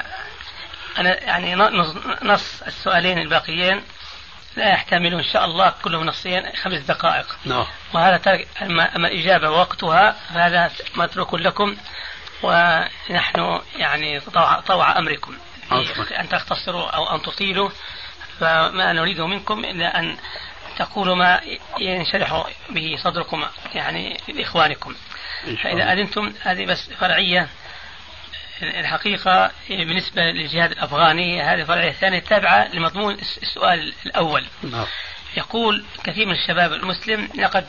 [SPEAKER 3] أنا يعني نص السؤالين الباقيين لا يحتملون إن شاء الله كلهم نصين 5 دقائق. وهذا ترك. أما الإجابة ووقتها فهذا متروك لكم، ونحن يعني طوع أمركم أن تختصروا أو أن تطيلوا، فما نريد منكم إلا أن تقولوا ما ينشرح به صدركم يعني لإخوانكم. فإذا أذنتم هذه بس فرعية. الحقيقة بالنسبة للجهاد الأفغاني هذه فرعية ثانية تابعة لمضمون السؤال الأول. يقول كثير من الشباب المسلم لقد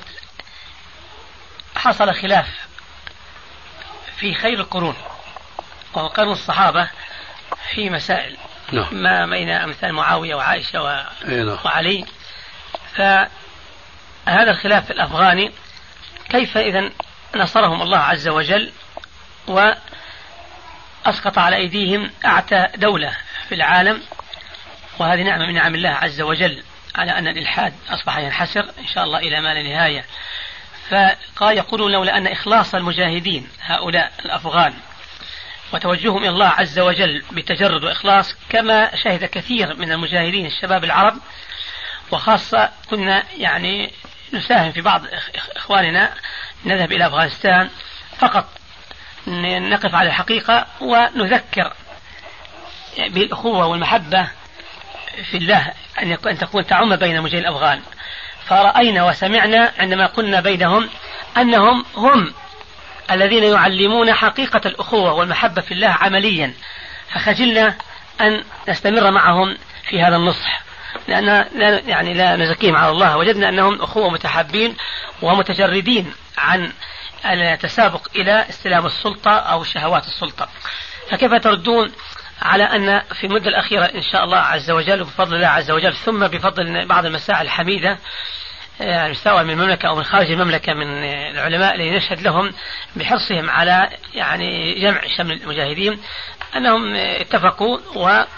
[SPEAKER 3] حصل خلاف في خير القرون وهو قرن الصحابة في مسائل ما بين أمثال معاوية وعائشة وعلي. فهذا الخلاف الأفغاني كيف إذن نصرهم الله عز وجل وأسقط على أيديهم أعتى دولة في العالم، وهذه نعمة من نعم الله عز وجل على أن الإلحاد أصبح ينحسر إن شاء الله إلى ما لا نهاية. فقال يقولون لولا أن إخلاص المجاهدين هؤلاء الأفغان وتوجههم إلى الله عز وجل بتجرد وإخلاص كما شهد كثير من المجاهدين الشباب العرب، وخاصة كنا يعني نساهم في بعض إخواننا نذهب إلى أفغانستان فقط نقف على الحقيقة ونذكر بالأخوة والمحبة في الله أن تكون تعم بين مجاهدي الأفغان. فرأينا وسمعنا عندما قلنا بينهم أنهم هم الذين يعلمون حقيقة الأخوة والمحبة في الله عمليا، فخجلنا أن نستمر معهم في هذا النصح، لأن لا نزكيهم على الله. وجدنا أنهم أخوة متحابين ومتجردين عن التسابق إلى استلام السلطة أو شهوات السلطة. فكيف تردون على أن في المدة الأخيرة إن شاء الله عز وجل وبفضل الله عز وجل ثم بفضل بعض المساعي الحميدة سواء من المملكة أو من خارج المملكة من العلماء اللي نشهد لهم بحرصهم على يعني جمع شمل المجاهدين، أنهم اتفقوا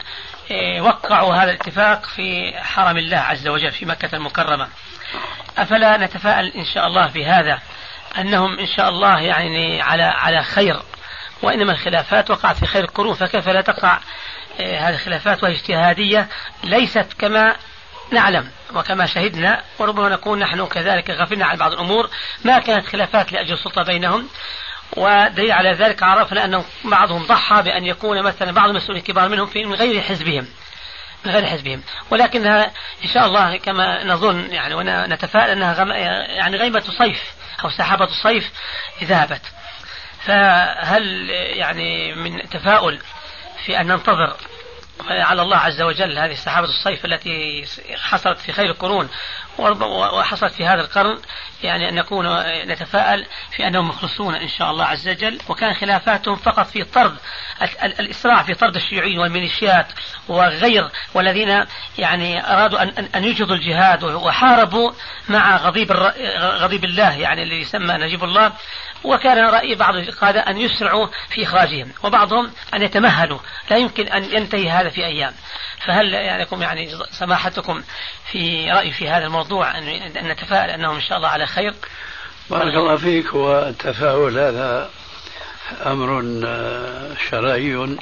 [SPEAKER 3] وقعوا هذا الاتفاق في حرم الله عز وجل في مكة المكرمة، أفلا نتفائل إن شاء الله في هذا أنهم إن شاء الله يعني على خير، وإنما الخلافات وقعت في خير القرون، فكيف لا تقع هذه الخلافات وهي اجتهادية ليست كما نعلم وكما شهدنا، وربما نكون نحن كذلك غفلنا عن بعض الأمور، ما كانت خلافات لأجل السلطة بينهم. ودليل على ذلك عرفنا أن بعضهم ضحى بأن يكون مثلا بعض المسؤولين الكبار منهم من غير حزبهم، ولكنها إن شاء الله كما نظن يعني ونتفائل أنها يعني غيمة صيف أو سحابة صيف ذهبت. فهل يعني من تفاؤل في أن ننتظر على الله عز وجل هذه سحابة الصيف التي حصلت في خير القرون وحصلت في هذا القرن، يعني أن نكون نتفائل في أنهم مخلصون إن شاء الله عز وجل، وكان خلافاتهم فقط في طرد الإسراع في طرد الشيوعيين والميليشيات وغير، والذين يعني أرادوا أن يجهضوا الجهاد وحاربوا مع غضيب الله يعني اللي يسمى نجيب الله. وكان رأي بعض القادة أن يسرعوا في إخراجهم، وبعضهم أن يتمهلوا، لا يمكن أن ينتهي هذا في أيام. فهل يعني سماحتكم في رأي في هذا الموضوع أن نتفائل أنهم إن شاء الله على خير؟
[SPEAKER 4] بارك الله فيك. والتفاؤل هذا أمر شرعي،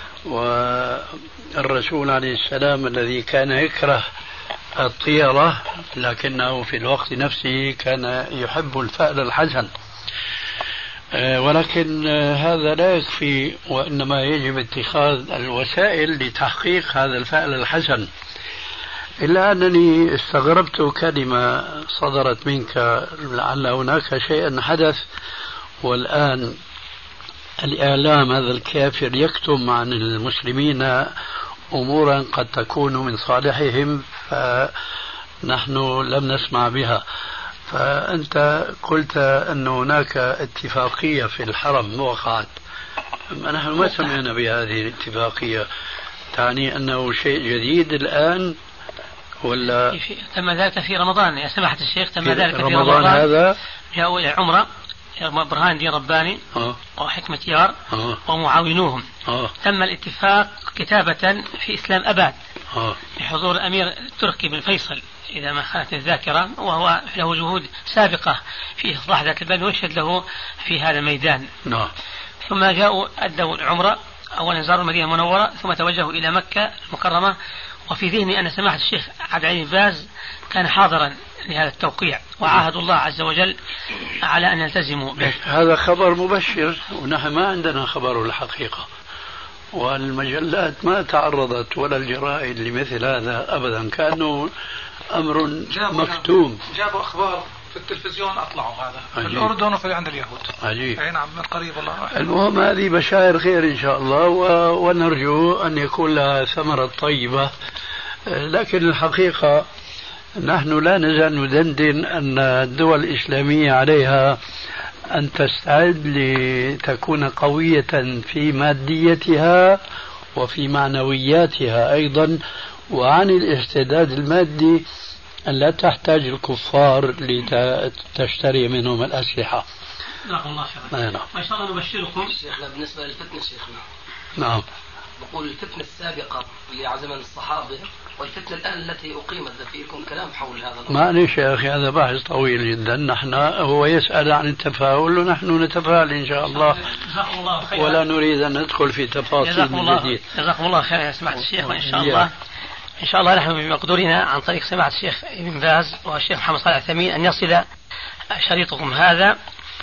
[SPEAKER 4] والرسول عليه السلام الذي كان يكره الطيرة لكنه في الوقت نفسه كان يحب الفأل الحسن، ولكن هذا لا يكفي، وإنما يجب اتخاذ الوسائل لتحقيق هذا الفأل الحسن. إلا أنني استغربت كلمة صدرت منك، لعل هناك شيئا حدث والآن الإعلام هذا الكافر يكتم عن المسلمين أمورا قد تكون من صالحهم فنحن لم نسمع بها. فأنت قلت أن هناك اتفاقية في الحرم وقعت، أما نحن ما سمعنا بهذه الاتفاقية. تعني أنه شيء جديد الآن ولا؟
[SPEAKER 3] تم ذلك في رمضان يا سماحة الشيخ، تم ذلك في
[SPEAKER 4] رمضان. هذا
[SPEAKER 3] جاءوا إلى عمرة برهان الدين رباني وحكمة يار ومعاونوهم، تم الاتفاق كتابة في إسلام أباد بحضور الأمير التركي بن فيصل إذا ما خانت الذاكرة، وهو له جهود سابقة في إصلاح ذات البلد ويشهد له في هذا الميدان. ثم جاءوا أدوا العمرة، أولا زاروا المدينة المنورة ثم توجهوا إلى مكة المكرمة. وفي ذهني أن سماحة الشيخ عبد العزيز باز كان حاضرا لهذا التوقيع، وعاهد الله عز وجل على أن يلتزموا به.
[SPEAKER 4] هذا خبر مبشر، ونحن ما عندنا خبر الحقيقة، والمجلات ما تعرضت ولا الجرائد لمثل هذا أبدا، كأنه أمر مكتوم.
[SPEAKER 5] جابوا أخبار في التلفزيون أطلعوا هذا في الأردن وفي عند اليهود.
[SPEAKER 4] عجيب.
[SPEAKER 5] نعم من قريب الله.
[SPEAKER 4] المهم هذه بشائر خير إن شاء الله، ونرجو أن يكون لها ثمرة طيبة. لكن الحقيقة نحن لا نزال ندندن أن الدول الإسلامية عليها أن تستعد لتكون قوية في ماديتها وفي معنوياتها أيضا، وعن الاستعداد المادي أن لا تحتاج الكفار لتشتري منهم الأسلحة.
[SPEAKER 3] جزاكم الله خيرا. ما شاء الله نبشركم
[SPEAKER 2] شيخنا بالنسبة للفتنة شيخنا.
[SPEAKER 4] نعم.
[SPEAKER 2] بقول الفتنة السابقة اللي على زمن الصحابة والفتنة الآن التي أقيمت، فيكم كلام حول هذا الأمر.
[SPEAKER 4] معلش يا أخي هذا بحث طويل جدا. نحن هو يسأل عن التفاؤل ونحن نتفائل إن شاء الله، ولا نريد أن ندخل في تفاصيل جديدة.
[SPEAKER 3] جزاكم الله خير يا سماحة الشيخ. وإن شاء الله إن شاء الله نحن بمقدورنا عن طريق سماحة الشيخ ابن باز والشيخ محمد صالح الثمين أن يصل شريطكم هذا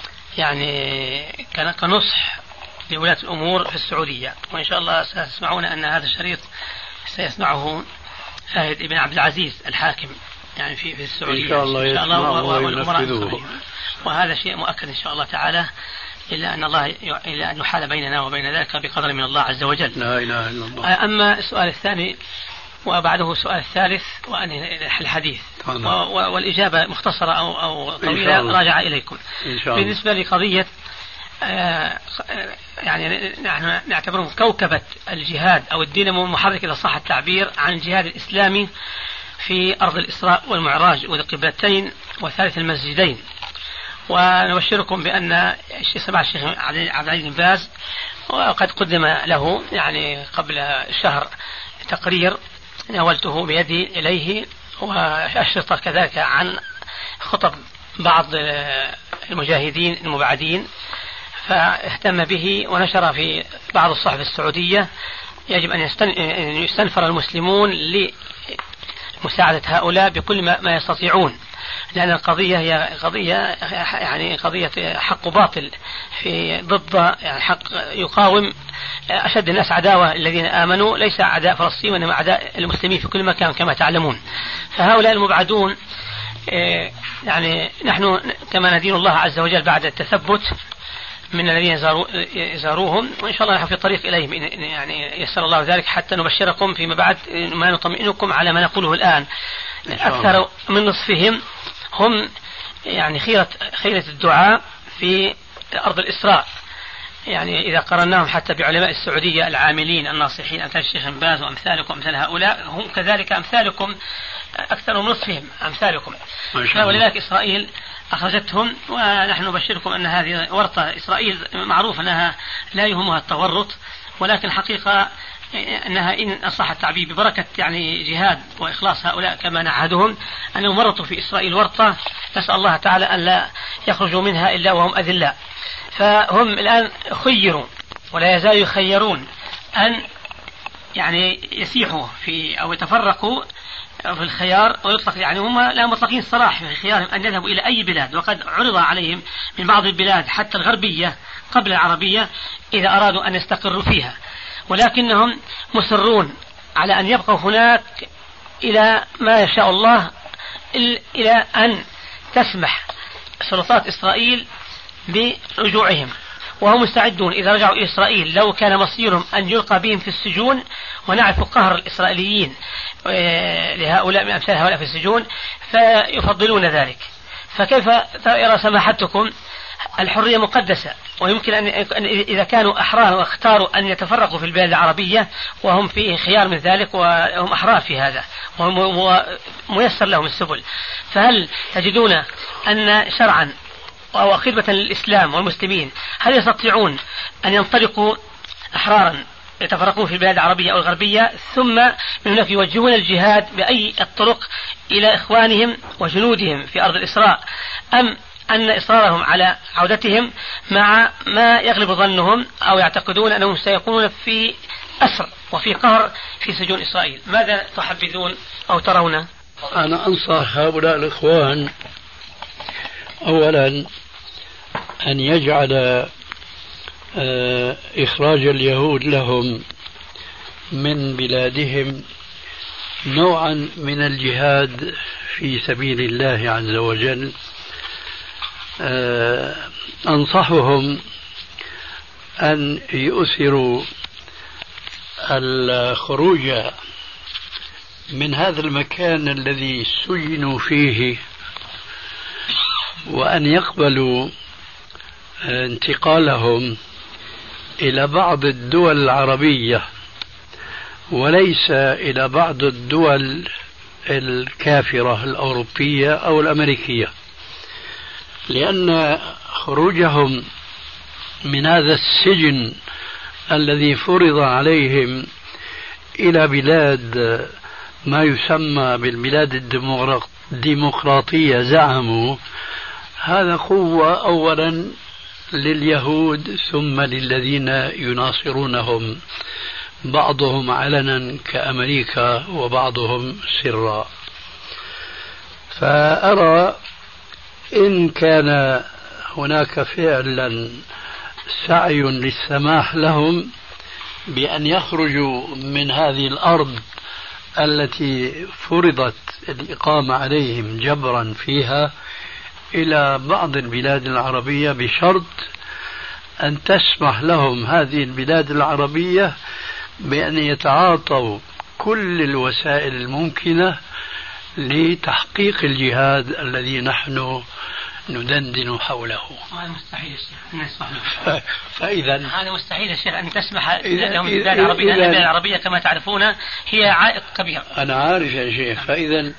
[SPEAKER 3] يعني كنصح لولاة الأمور في السعودية. وإن شاء الله ستسمعون أن هذا الشريط سيسمعه فهد ابن عبد العزيز الحاكم يعني في السعودية
[SPEAKER 4] إن شاء الله يسمعه وينفذه،
[SPEAKER 3] وهذا شيء مؤكد إن شاء الله تعالى، إلا أن يحال بيننا وبين ذلك بقدر من الله عز وجل.
[SPEAKER 4] لا إله إلا الله.
[SPEAKER 3] أما السؤال الثاني وبعده السؤال الثالث وأن الحديث والإجابة مختصرة أو طويلة راجعة إليكم. بالنسبة لقضية يعني نحن نعتبره كوكبة الجهاد أو الدينامو المحرك إذا صح التعبير عن الجهاد الإسلامي في أرض الإسراء والمعراج والقبلتين وثالث المسجدين. ونبشركم بأن الشيخ عبد العزيز بن باز وقد قدم له يعني قبل شهر تقرير ناولته بيدي إليه وأشرطة كذلك عن خطب بعض المجاهدين المبعدين، فاهتم به ونشر في بعض الصحف السعودية. يجب أن يستنفر المسلمون لمساعدة هؤلاء بكل ما يستطيعون، لأن القضية هي قضية حق باطل في ضد حق يقاوم أشد الناس عداوة الذين آمنوا، ليس أعداء فلسطين وإنما أعداء المسلمين في كل مكان كما تعلمون. فهؤلاء المبعدون نحن كما ندين الله عز وجل بعد التثبت من الذين يزاروهم، وإن شاء الله نحن في الطريق إليهم يسر الله ذلك حتى نبشركم فيما بعد ما نطمئنكم على ما نقوله الآن. أكثر من نصفهم هم خيرة الدعاء في أرض الإسراء، إذا قرناهم حتى بعلماء السعودية العاملين الناصحين أمثال الشيخ بن باز وأمثالكم أمثال هؤلاء، هم كذلك أمثالكم، أكثر من نصفهم أمثالكم. ولذلك إسرائيل أخرجتهم، ونحن نبشركم أن هذه ورطة. إسرائيل معروف أنها لا يهمها التورط، ولكن حقيقة أنها إن صح التعبير ببركة جهاد وإخلاص هؤلاء كما نعهدهم أنهم ورطوا في إسرائيل ورطة نسأل الله تعالى أن لا يخرجوا منها إلا وهم أذلاء. فهم الآن خيروا ولا يزالوا يخيرون أن يسيحوا أو يتفرقوا في الخيار ويطلق، هم لا مطلقين الصلاح في خيارهم أن يذهبوا إلى أي بلاد، وقد عرض عليهم من بعض البلاد حتى الغربية قبل العربية إذا أرادوا أن يستقروا فيها، ولكنهم مصرون على أن يبقوا هناك إلى ما يشاء الله، إلى أن تسمح سلطات إسرائيل برجوعهم، وهم مستعدون إذا رجعوا إلى إسرائيل لو كان مصيرهم أن يلقى بهم في السجون، ونعرف قهر الإسرائيليين لهؤلاء من أمثال هؤلاء في السجون فيفضلون ذلك. فكيف يرى سماحتكم الحرية مقدسة، ويمكن أن إذا كانوا أحرار واختاروا أن يتفرقوا في البلاد العربية وهم فيه خيار من ذلك وهم أحرار في هذا وميسر لهم السبل، فهل تجدون أن شرعا أو خدمة للإسلام والمسلمين هل يستطيعون أن ينطلقوا أحرارا يتفرقون في البلاد العربية أو الغربية ثم من هناك يوجهون الجهاد بأي الطرق إلى إخوانهم وجنودهم في أرض الإسراء، أم أن إصرارهم على عودتهم مع ما يغلب ظنهم أو يعتقدون أنهم سيكونون في أسر وفي قهر في سجون إسرائيل؟ ماذا تحبذون أو ترون؟
[SPEAKER 4] أنا أنصح هؤلاء الإخوان أولا أن يجعل إخراج اليهود لهم من بلادهم نوعا من الجهاد في سبيل الله عز وجل. أنصحهم أن يؤثروا الخروج من هذا المكان الذي سجنوا فيه، وأن يقبلوا انتقالهم إلى بعض الدول العربية وليس إلى بعض الدول الكافرة الأوروبية أو الأمريكية، لأن خروجهم من هذا السجن الذي فرض عليهم إلى بلاد ما يسمى بالبلاد الديمقراطية زعموا هذا قوة أولا لليهود ثم للذين يناصرونهم، بعضهم علنا كأمريكا وبعضهم سرا. فأرى إن كان هناك فعلا سعي للسماح لهم بأن يخرجوا من هذه الأرض التي فرضت الإقامة عليهم جبرا فيها إلى بعض البلاد العربية، بشرط أن تسمح لهم هذه البلاد العربية بأن يتعاطوا كل الوسائل الممكنة لتحقيق الجهاد الذي نحن ندندن حوله.
[SPEAKER 3] هذا مستحيل
[SPEAKER 4] فإذا
[SPEAKER 3] هذا مستحيل يا شيخ أن تسمح لهم البلاد العربية، لأن البلاد العربية كما تعرفون هي عائق كبير.
[SPEAKER 4] أنا عارف يا شيخ. فإذا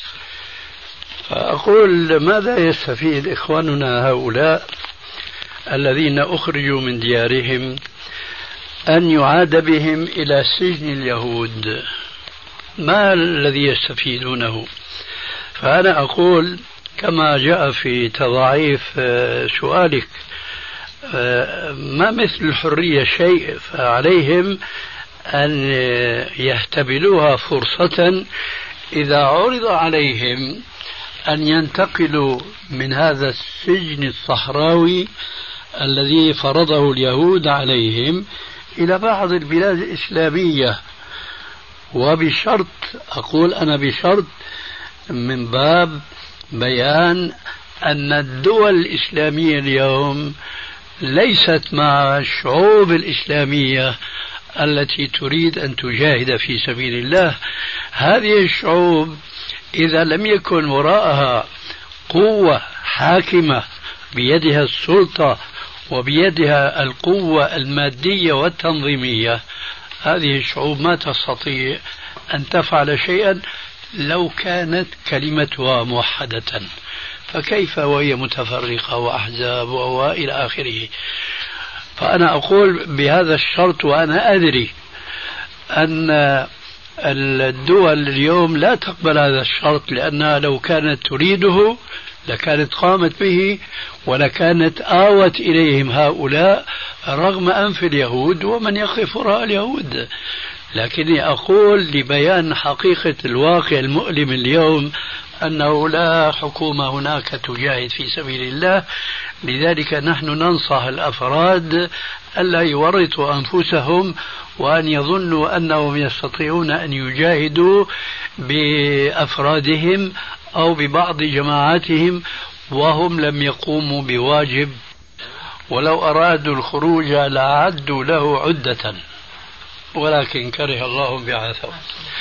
[SPEAKER 4] فأقول ماذا يستفيد إخواننا هؤلاء الذين أخرجوا من ديارهم أن يعاد بهم إلى سجن اليهود، ما الذي يستفيدونه؟ فأنا أقول كما جاء في تضعيف سؤالك، ما مثل الحرية شيء، فعليهم أن يهتبلوها فرصة إذا عرض عليهم أن ينتقلوا من هذا السجن الصحراوي الذي فرضه اليهود عليهم إلى بعض البلاد الإسلامية، وبشرط، أقول أنا بشرط من باب بيان أن الدول الإسلامية اليوم ليست مع الشعوب الإسلامية التي تريد أن تجاهد في سبيل الله. هذه الشعوب إذا لم يكن وراءها قوة حاكمة بيدها السلطة وبيدها القوة المادية والتنظيمية، هذه الشعوب ما تستطيع أن تفعل شيئا لو كانت كلمتها موحدة، فكيف وهي متفرقة وأحزاب وإلى آخره. فأنا أقول بهذا الشرط، وأنا أدري أن الدول اليوم لا تقبل هذا الشرط، لأنها لو كانت تريده لكانت قامت به ولكانت آوت إليهم هؤلاء رغم أنف اليهود ومن يقف وراء اليهود. لكني أقول لبيان حقيقة الواقع المؤلم اليوم أنه لا حكومة هناك تجاهد في سبيل الله. لذلك نحن ننصح الأفراد ألا يورطوا أنفسهم وأن يظنوا أنهم يستطيعون أن يجاهدوا بأفرادهم أو ببعض جماعاتهم وهم لم يقوموا بواجب، ولو أرادوا الخروج لأعدوا له عدة ولكن كره الله بعثهم.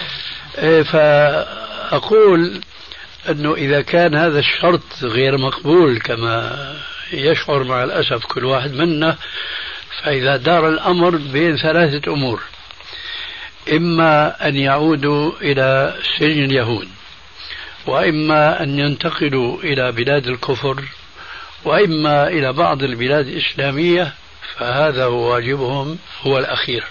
[SPEAKER 4] فأقول أنه إذا كان هذا الشرط غير مقبول كما يشعر مع الأسف كل واحد منا، فإذا دار الأمر بين ثلاثة أمور: إما أن يعودوا إلى سجن اليهود، وإما أن ينتقلوا إلى بلاد الكفر، وإما إلى بعض البلاد الإسلامية، فهذا هو واجبهم، هو الأخير.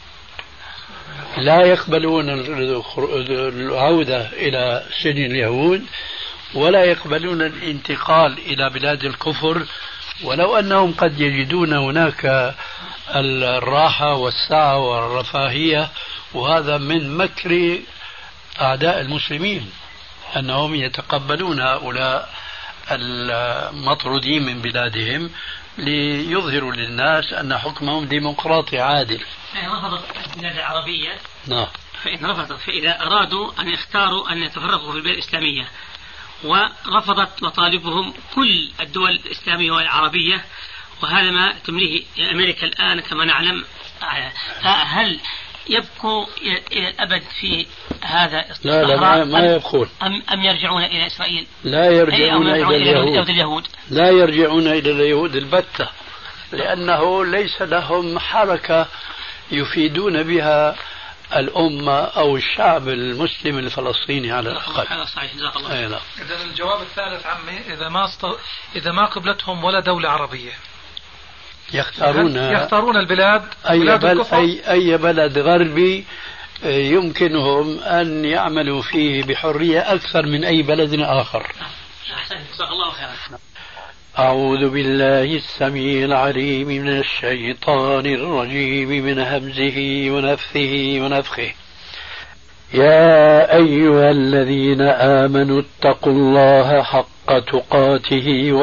[SPEAKER 4] لا يقبلون العودة إلى سجن اليهود ولا يقبلون الانتقال إلى بلاد الكفر، ولو أنهم قد يجدون هناك الراحة والسعة والرفاهية، وهذا من مكر أعداء المسلمين أنهم يتقبلون هؤلاء المطرودين من بلادهم ليظهروا للناس أن حكمهم ديمقراطي عادل.
[SPEAKER 3] فإن رفضت البلاد العربية،
[SPEAKER 4] نعم،
[SPEAKER 3] فإن رفضت، فإذا أرادوا أن يختاروا أن يتفرقوا في البلاد الإسلامية ورفضت مطالبهم كل الدول الإسلامية والعربية، وهذا ما تمليه أمريكا الآن كما نعلم، هل يبقوا إلى الأبد في هذا
[SPEAKER 4] الصحراء؟ لا ما يبقون،
[SPEAKER 3] أم يرجعون إلى إسرائيل؟
[SPEAKER 4] لا يرجعون إلى اليهود، لا يرجعون إلى اليهود البتة، لأنه ليس لهم حركة يفيدون بها الأمة أو الشعب المسلم الفلسطيني على الأقل.
[SPEAKER 3] هذا صحيح، جزاك الله.
[SPEAKER 5] إذن الجواب الثالث عمي، إذا ما قبلتهم ولا دولة عربية يختارون البلاد،
[SPEAKER 4] أي بلد غربي يمكنهم أن يعملوا فيه بحرية أكثر من أي بلد آخر.
[SPEAKER 3] جزاك الله خيرا.
[SPEAKER 4] أعوذ بالله السميع العليم من الشيطان الرجيم من همزه ونفثه ونفخه. يا أيها الذين آمنوا اتقوا الله حق تقاته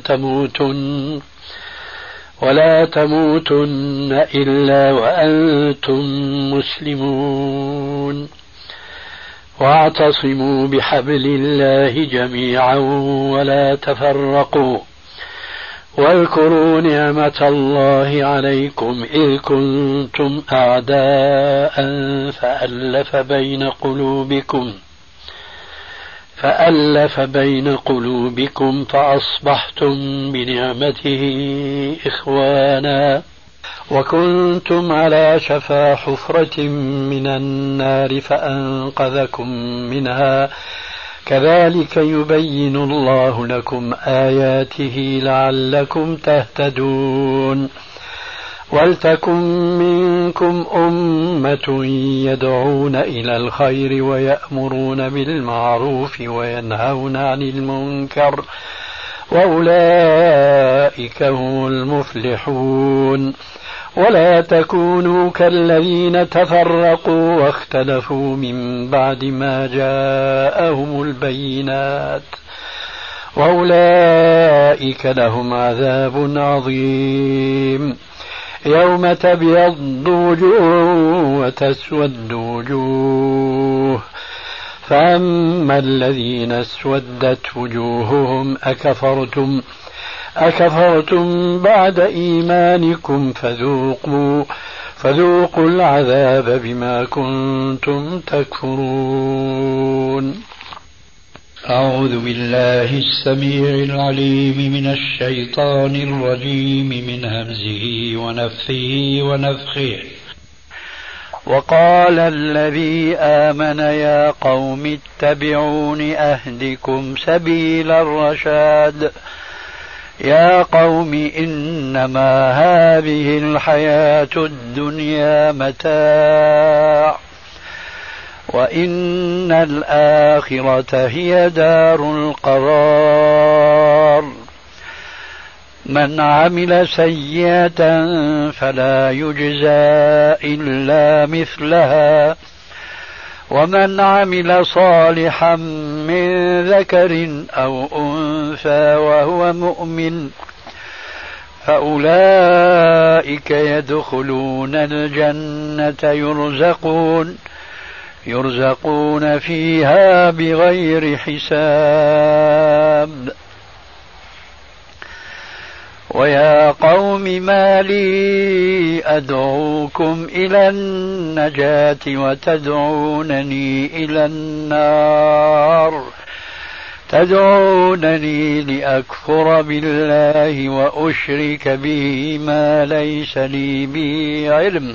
[SPEAKER 4] ولا تموتن إلا وأنتم مسلمون، واعتصموا بحبل الله جميعا ولا تفرقوا، واذكروا نعمة الله عليكم إذ كنتم أعداء فألف بين قلوبكم فأصبحتم بنعمته إخوانا، وكنتم على شفا حفرة من النار فأنقذكم منها، كذلك يبين الله لكم آياته لعلكم تهتدون. ولتكن منكم أمة يدعون إلى الخير ويأمرون بالمعروف وينهون عن المنكر وأولئك هم المفلحون. ولا تكونوا كالذين تفرقوا واختلفوا من بعد ما جاءهم البينات وأولئك لهم عذاب عظيم. يوم تبيض وجوه وتسود وجوه فأما الذين اسودت وجوههم أكفرتم بعد إيمانكم فذوقوا العذاب بما كنتم تكفرون.
[SPEAKER 6] أعوذ بالله السميع العليم من الشيطان الرجيم من همزه ونفثه ونفخه.
[SPEAKER 4] وقال الذي آمن يا قوم اتبعون أهدكم سبيل الرشاد. يا قوم إنما هذه الحياة الدنيا متاع وإن الآخرة هي دار القرار. من عمل سيئة فلا يجزى إلا مثلها ومن عمل صالحا من ذكر أو أنثى وهو مؤمن فأولئك يدخلون الجنة يرزقون فيها بغير حساب. ويا قوم ما لي أدعوكم إلى النجاة وتدعونني إلى النار تدعونني لأكفر بالله وأشرك به ما ليس لي به علم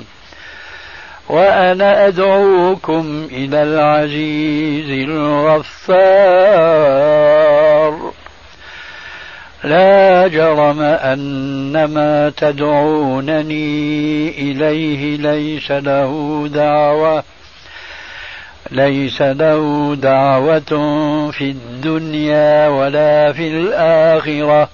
[SPEAKER 4] وأنا أدعوكم إلى العزيز الغفار. لا جرم أن ما تدعونني إليه ليس له دعوة في الدنيا ولا في الآخرة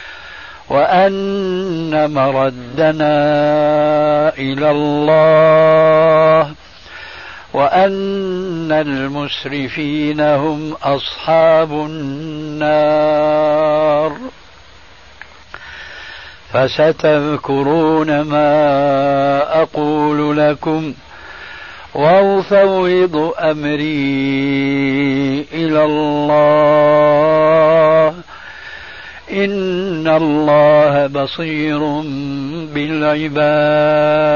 [SPEAKER 4] وأن مردنا إلى الله وأن المسرفين هم أصحاب النار. فستذكرون ما أقول لكم وأفوض أمري إلى الله إن الله بصير بالعباد.